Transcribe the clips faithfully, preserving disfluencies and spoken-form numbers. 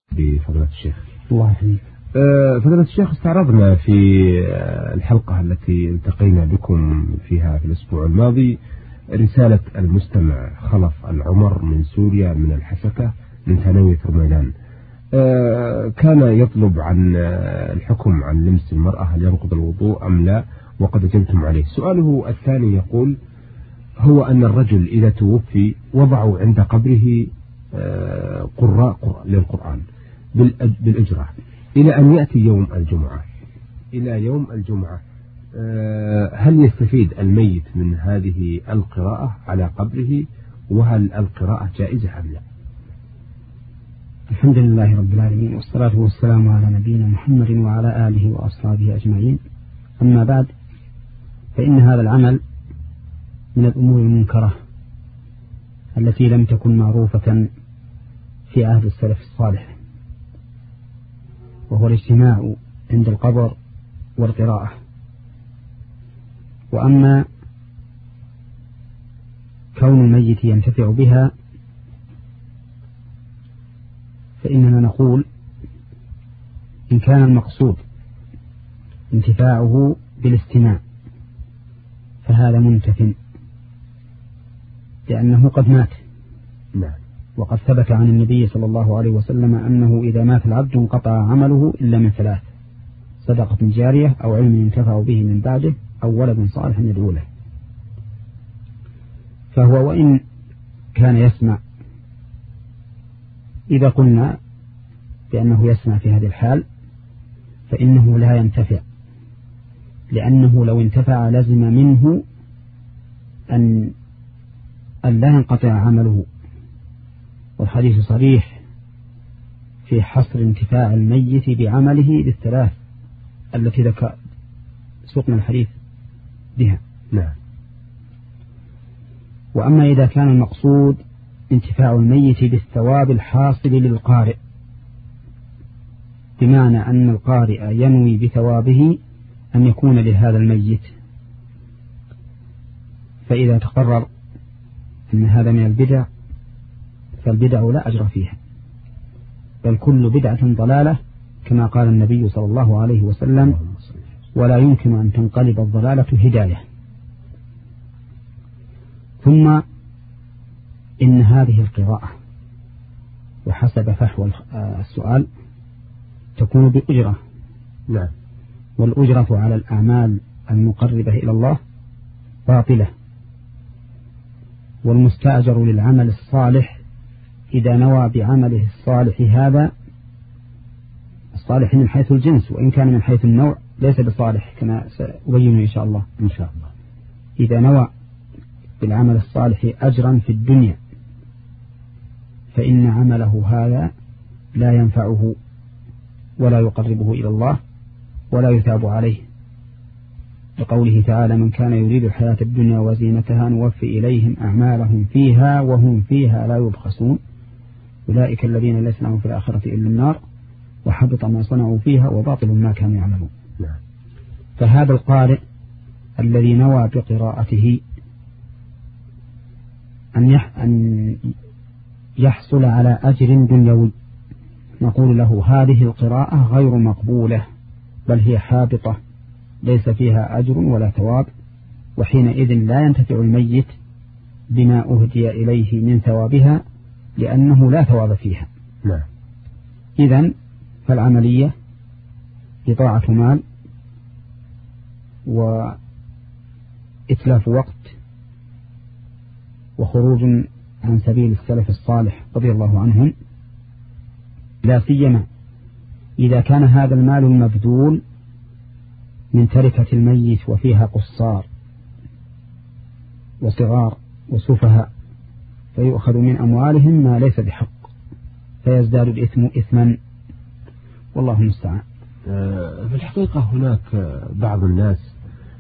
بفضيلة الشيخ. الله يحييك. فضيلة الشيخ، استعرضنا في الحلقة التي التقينا بكم فيها في الأسبوع الماضي رسالة المستمع خلف العمر من سوريا من الحسكة من ثانوية رميلان. كان يطلب عن الحكم عن لمس المرأة، هل ينقض الوضوء أم لا، وقد أجبتم عليه. سؤاله الثاني يقول: هو أن الرجل إذا توفي وضعوا عند قبره قراء للقرآن بالإجرة إلى أن يأتي يوم الجمعة إلى يوم الجمعة هل يستفيد الميت من هذه القراءة على قبره، وهل القراءة جائزة أم لا؟ الحمد لله رب العالمين، والصلاة والسلام على نبينا محمد وعلى آله وأصحابه أجمعين. أما بعد، فإن هذا العمل من الأمور المنكرة التي لم تكن معروفة في عهد السلف الصالح، وهو الاجتماع عند القبر والقراءة. وأما كون الميت ينتفع بها فإننا نقول إن كان المقصود انتفاعه بالاستماع فهذا منتف، لأنه قد مات. نعم. وقد ثبت عن النبي صلى الله عليه وسلم أنه إذا مات العبد انقطع عمله إلا من ثلاث: صدقة جارية، أو علم ينتفع به من بعده، أو ولد صالح يدعو له. فهو وإن كان يسمع، إذا قلنا بأنه يسمع في هذه الحال فإنه لا ينتفع، لأنه لو انتفع لزم منه أن أن لا ينقطع عمله، والحديث صريح في حصر انتفاع الميت بعمله للثلاث التي ذكر سقنا الحديث بها. نعم. وأما إذا كان المقصود انتفاع الميت بالثواب الحاصل للقارئ، بمعنى أن القارئ ينوي بثوابه أن يكون لهذا الميت، فإذا تقرر أن هذا من البدع فالبدع لا أجر فيها، بل كل بدعة ضلالة، كما قال النبي صلى الله عليه وسلم: ولا يمكن أن تنقلب الضلالة هداية. ثم إن هذه القراءة وحسب فحوى السؤال تكون بأجرة. نعم. والأجرة على الأعمال المقربة إلى الله باطلة، والمستأجر للعمل الصالح إذا نوى بعمله الصالح هذا الصالح من حيث الجنس، وإن كان من حيث النوع ليس بصالح كما سأبين إن شاء الله إن شاء الله. إذا نوى بالعمل الصالح أجرا في الدنيا فإن عمله هذا لا ينفعه ولا يقربه إلى الله ولا يثاب عليه، لقوله تعالى: من كان يريد الحياة الدنيا وزينتها نوفي إليهم أعمالهم فيها وهم فيها لا يبخسون أولئك الذين ليس لهم في الآخرة إلا النار وحبط ما صنعوا فيها وباطل ما كانوا يعملون. فهذا القارئ الذي نوى بقراءته أن يحصل على أجر دنيوي، نقول له: هذه القراءة غير مقبولة، بل هي حابطة ليس فيها أجر ولا ثواب، وحينئذ لا ينتفع الميت بما أهدي إليه من ثوابها، لأنه لا ثواب فيها. نعم. إذن فالعملية إضاعة مال وإتلاف وقت وخروج عن سبيل السلف الصالح رضي الله عنهم، لا سيما إذا كان هذا المال المبذول من تركة الميت وفيها قصار وصغار وسفهاء، فيؤخذ من أموالهم ما ليس بحق فيزداد الإثم إثما، والله المستعان. في الحقيقة هناك بعض الناس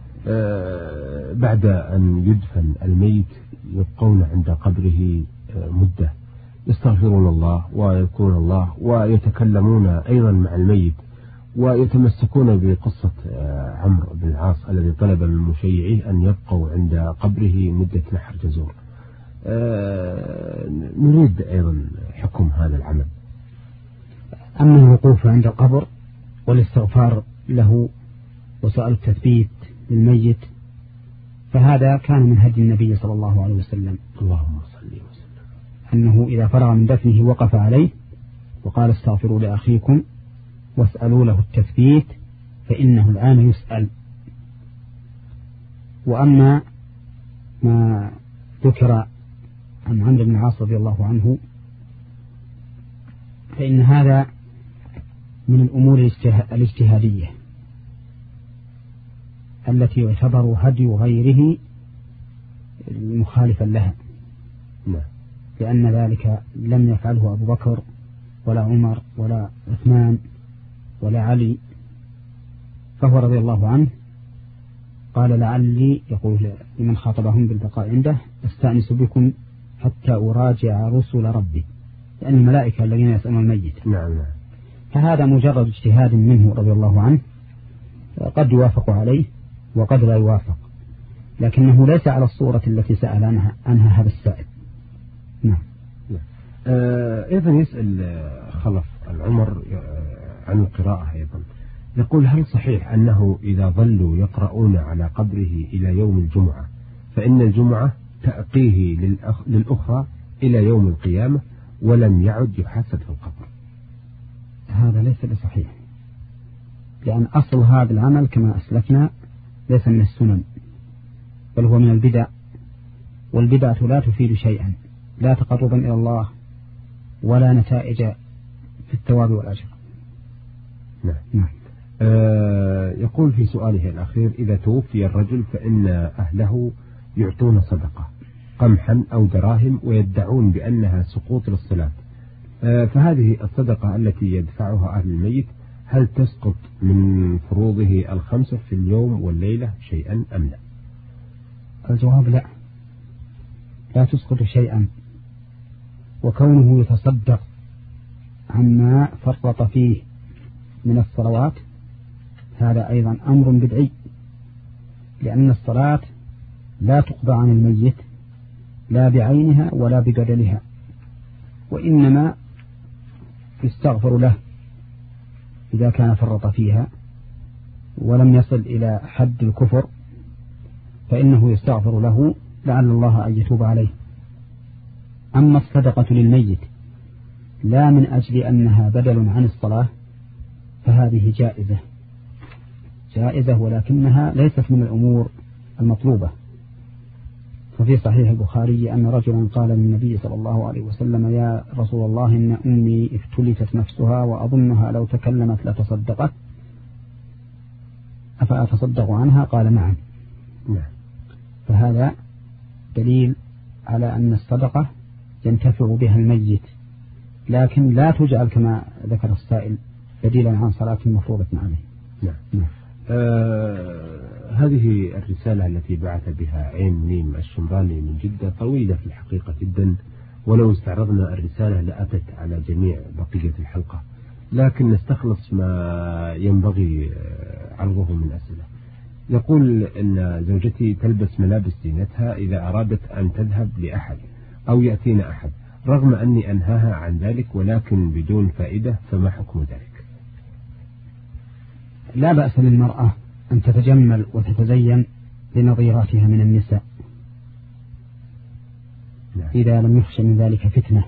بعد أن يدفن الميت يبقون عند قبره مدة يستغفرون الله ويذكرون الله ويتكلمون أيضا مع الميت، ويتمسكون بقصة عمرو بن العاص الذي طلب من مشيعيه أن يبقوا عند قبره مدة نحر جزور. نريد أيضا حكم هذا العمل. أما الوقوف عند القبر والاستغفار له وسؤال التثبيت للميت فهذا كان من هدي النبي صلى الله عليه وسلم اللهم صل وسلم أنه إذا فرغ من دفنه وقف عليه وقال استغفروا لأخيكم واسألوا له التثبيت فإنه الآن يسأل. وأما ما ذكر عن عمرو بن العاص رضي الله عنه فإن هذا من الأمور الاجتهادية التي يعتبر هدي غيره مخالفا لها، لأن ذلك لم يفعله أبو بكر ولا عمر ولا عثمان ولا علي، فهو رضي الله عنه قال لعلي يقول لمن خاطبهم بالبقاء عنده استأنس بكم حتى أراجع رسل ربي، لأن يعني الملائكة الذين يسألون الميت. نعم. فهذا مجرد اجتهاد منه رضي الله عنه قد يوافق عليه وقد لا يوافق، لكنه ليس على الصورة التي سأل عنها, عنها هذا السائل. نعم. أيضا يسأل خلف العمر عن القراءة أيضا، يقول هل صحيح أنه إذا ظلوا يقرؤون على قبره إلى يوم الجمعة فإن الجمعة تأقيه للأخ للأخرى إلى يوم القيامة ولم يعد يحاسب في القبر؟ هذا ليس بصحيح، لأن أصل هذا العمل كما أسلفنا ليس من السنن بل هو من البدع، والبدعة لا تفيد شيئا، لا تقربا إلى الله ولا نتائج في الثواب والأجر. نعم. نعم. آه يقول في سؤاله الأخير إذا توفي الرجل فإن أهله يعطون صدقة قمحا أو دراهم ويدعون بأنها سقوط للصلاة، آه فهذه الصدقة التي يدفعها أهل الميت هل تسقط من فروضه الخمسة في اليوم والليلة شيئا أم لا؟ الجواب لا، لا تسقط شيئا، وكونه يتصدق عما فرط فيه من الصلوات هذا أيضا أمر بدعي، لأن الصلاة لا تقضى عن الميت لا بعينها ولا ببدلها، وإنما يستغفر له إذا كان فرط فيها ولم يصل إلى حد الكفر فإنه يستغفر له لعل الله أن يتوب عليه. أما الصدقة للميت لا من أجل أنها بدل عن الصلاة فهذه جائزة جائزة ولكنها ليست من الأمور المطلوبة. ففي صحيح البخاري أن رجلا قال للنبي صلى الله عليه وسلم يا رسول الله إن أمي افتلتت نفسها وأظنها لو تكلمت لتصدقت أفأتصدق عنها؟ قال نعم. فهذا دليل على أن الصدقة ينتفع بها الميت، لكن لا تجعل كما ذكر السائل بديلا عن صلاة مفروضة عليه. نعم. نعم. آه هذه الرسالة التي بعث بها عين ميم الشمراني من جدة طويلة في الحقيقة جدا، ولو استعرضنا الرسالة لأتت على جميع بقية الحلقة، لكن نستخلص ما ينبغي عرضه من أسئلة. يقول إن زوجتي تلبس ملابس زينتها إذا أرادت أن تذهب لأحد أو يأتينا أحد، رغم أني أنهاها عن ذلك ولكن بدون فائدة، فما حكم ذلك؟ لا بأس للمرأة أن تتجمل وتتزين لنظيراتها من النساء إذا لم يخشى من ذلك فتنة،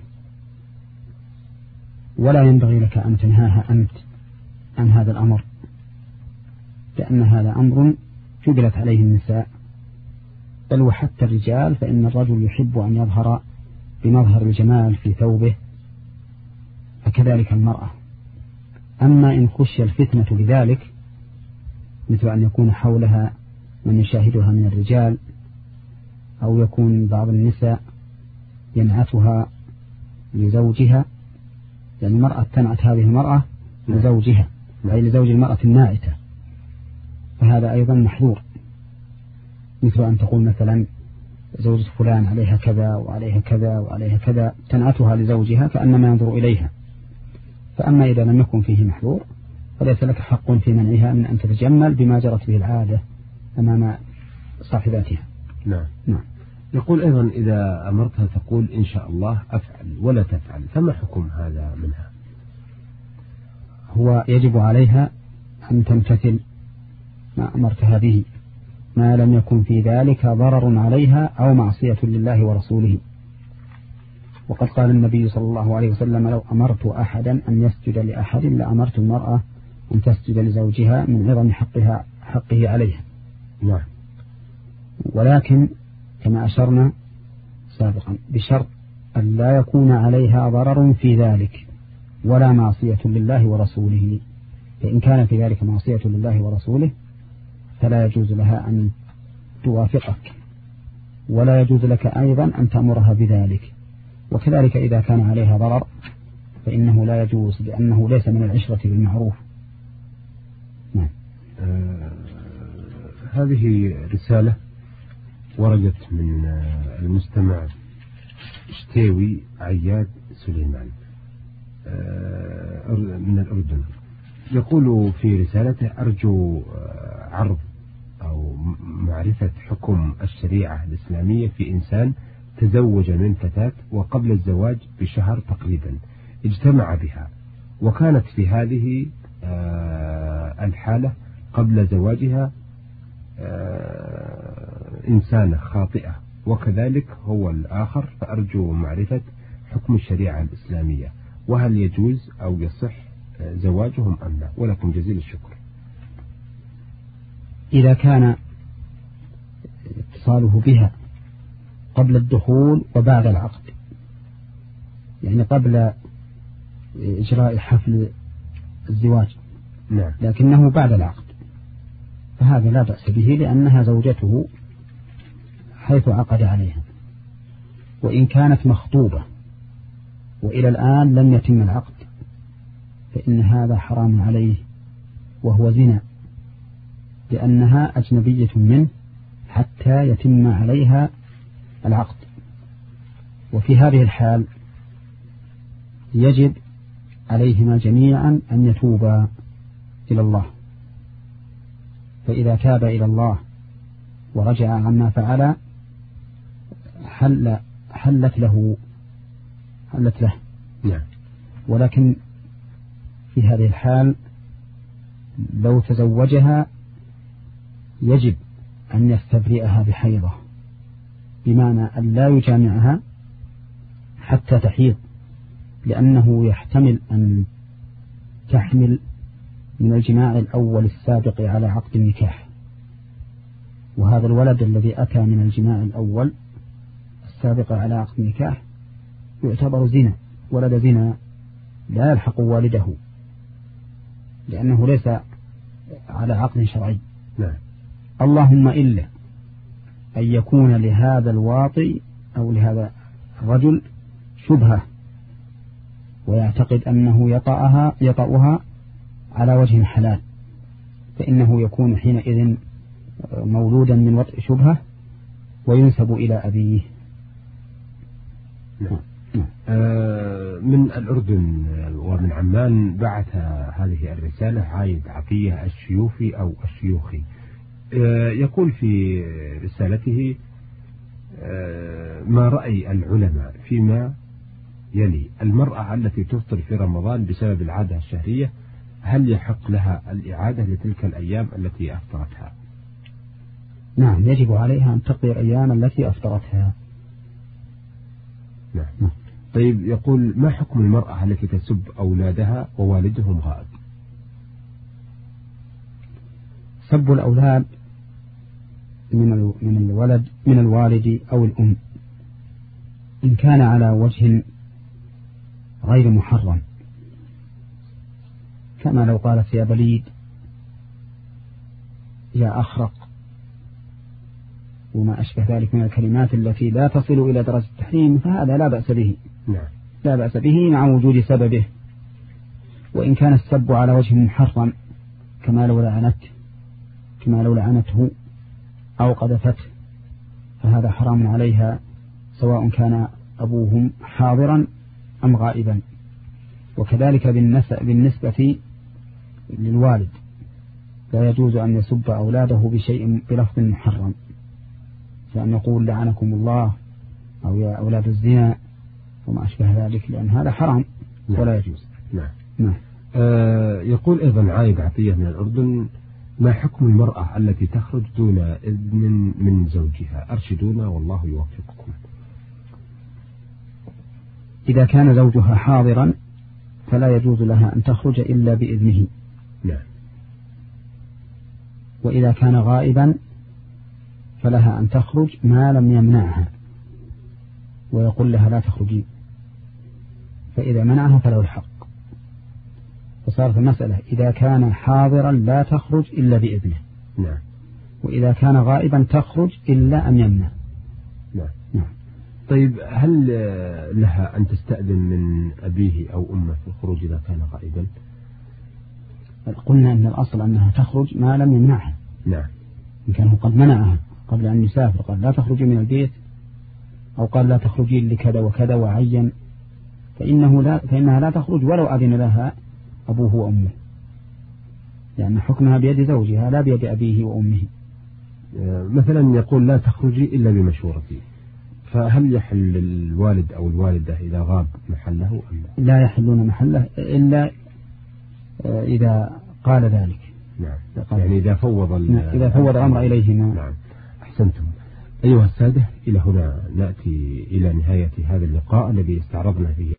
ولا ينبغي لك أن تنهاها أنت عن هذا الأمر، لأن هذا أمر جبلت عليه النساء، بل وحتى الرجال، فإن الرجل يحب أن يظهر بمظهر الجمال في ثوبه، فكذلك المرأة. أما إن خشي الفتنة بذلك مثل أن يكون حولها من يشاهدها من الرجال، أو يكون بعض النساء ينعتها لزوجها، يعني المرأة تنعت هذه المرأة لزوجها أي لزوج المرأة النائتة، فهذا أيضا محظور، مثل أن تقول مثلا زوجة فلان عليها كذا وعليها كذا وعليها كذا، تنعتها لزوجها كأنما ينظر إليها. فأما إذا لم يكن فيه محظور فليس لك حق في منعها من أن تتجمل بما جرت به العادة أمام صاحباتها. نعم. نعم. يقول أيضا إذا أمرتها تقول إن شاء الله أفعل ولا تفعل، فما حكم هذا منها؟ هو يجب عليها أن تمتثل ما أمرتها به ما لم يكن في ذلك ضرر عليها أو معصية لله ورسوله. وقد قال النبي صلى الله عليه وسلم: لو أمرت أحدا أن يسجد لأحد لأمرت المرأة أن تسجد لزوجها من عظم حقها حقه عليها. نعم. ولكن كما أشرنا سابقا بشرط أن لا يكون عليها ضرر في ذلك ولا معصية لله ورسوله. فإن كان في ذلك معصية لله ورسوله فلا يجوز لها أن توافقك، ولا يجوز لك أيضا أن تأمرها بذلك. وكذلك إذا كان عليها ضرر فإنه لا يجوز، لأنه ليس من العشرة بالمعروف. نعم. آه هذه رسالة وردت من آه المستمع شتاوي عياد سليمان آه من الأردن. يقول في رسالته: أرجو آه عرض أو معرفة حكم الشريعة الإسلامية في إنسان تزوج من فتاة وقبل الزواج بشهر تقريبا اجتمع بها، وكانت في هذه آه الحالة قبل زواجها آه إنسانة خاطئة، وكذلك هو الآخر. فأرجو معرفة حكم الشريعة الإسلامية، وهل يجوز أو يصح زواجهم أم لا؟ ولكم جزيل الشكر. إذا كان اتصاله بها قبل الدخول وبعد العقد، يعني قبل إجراء حفل الزواج، نعم، لكنه بعد العقد، فهذا لا بأس به، لأنها زوجته حيث عقد عليها. وإن كانت مخطوبة وإلى الآن لم يتم العقد فإن هذا حرام عليه وهو زنا، لأنها أجنبية منه حتى يتم عليها العقد. وفي هذه الحال يجب عليهما جميعا أن يتوبا إلى الله، فإذا تاب إلى الله ورجع عما فعل حل حلت له حلت له نعم. ولكن في هذه الحال لو تزوجها يجب أن يستبرئها بحيضة، بمعنى أن لا يجامعها حتى تحيض، لأنه يحتمل أن تحمل من الجماع الأول السابق على عقد النكاح، وهذا الولد الذي أتى من الجماع الأول السابق على عقد النكاح يعتبر زنا، ولد زنا لا يلحق والده، لأنه ليس على عقد شرعي. نعم. اللهم إلا أن يكون لهذا الواطي أو لهذا الرجل شبهة ويعتقد أنه يطأها يطأها على وجه حلال، فإنه يكون حينئذ مولودا من وطء شبهة وينسب إلى أبيه. نعم. من الأردن ومن عمان بعث هذه الرسالة عايد عطية الشيوفي أو الشيوخي. يقول في رسالته: ما رأي العلماء فيما يلي: المرأة التي تفطر في رمضان بسبب العادة الشهرية، هل يحق لها الإعادة لتلك الأيام التي أفطرتها؟ نعم، يجب عليها أن تقضي الأيام التي أفطرتها. نعم. نعم. طيب، يقول: ما حكم المرأة التي تسب أولادها ووالدهم غائب؟ سب الأولاد من من الولد من الوالد أو الأم إن كان على وجه غير محرم، كما لو قالت يا بليد، يا أخرق، وما أشبه ذلك من الكلمات التي لا تصل إلى درجة التحريم، فهذا لا بأس به. نعم. لا بأس به مع وجود سببه. وإن كان السب على وجه محرم، كما لو لعنت كما لو لعنته أو قذفته، فهذا حرام عليها سواء كان أبوهم حاضرا أم غائبا. وكذلك بالنسبة للوالد، لا يجوز أن يسب أولاده بشيء بلفظ محرم، فأن يقول لعنكم الله أو يا أولاد الزنا وما أشبه ذلك، لأن هذا حرام ولا يجوز. نعم. نعم. آه يقول أيضا عايد عطية من الأردن: ما حكم المرأة التي تخرج دون إذن من زوجها؟ أرشدونا والله يوفقكم. إذا كان زوجها حاضرا فلا يجوز لها أن تخرج إلا بإذنه. نعم. وإذا كان غائبا فلها أن تخرج ما لم يمنعها ويقول لها لا تخرجي، فإذا منعها فله الحق. فصارت المسألة إذا كان حاضرا لا تخرج إلا بإذنه. نعم. وإذا كان غائبا تخرج إلا أن يمنع. نعم. نعم. طيب هل لها أن تستأذن من أبيه أو أمه في الخروج إذا كان غائبا؟ قلنا أن الأصل أنها تخرج ما لم يمنعها. نعم. إن كان قد منعها قبل أن يسافر، قال لا تخرجي من البيت، أو قال لا تخرجي لكذا وكذا وعين، فإنه لا فإنها لا تخرج ولو أذن لها أبوه وأمه، لأن حكمها بيد زوجها لا بيد أبيه وأمه. مثلا يقول لا تخرجي إلا بمشورتي، فهل يحل الوالد أو الوالدة إذا غاب محله أم لا؟ لا يحلون محله إلا إذا قال ذلك. نعم. يعني إذا فوض إذا فوض الأمر إليهما. نعم. أحسنتم. أيها السادة، إلى هنا نأتي إلى نهاية هذا اللقاء الذي استعرضنا فيه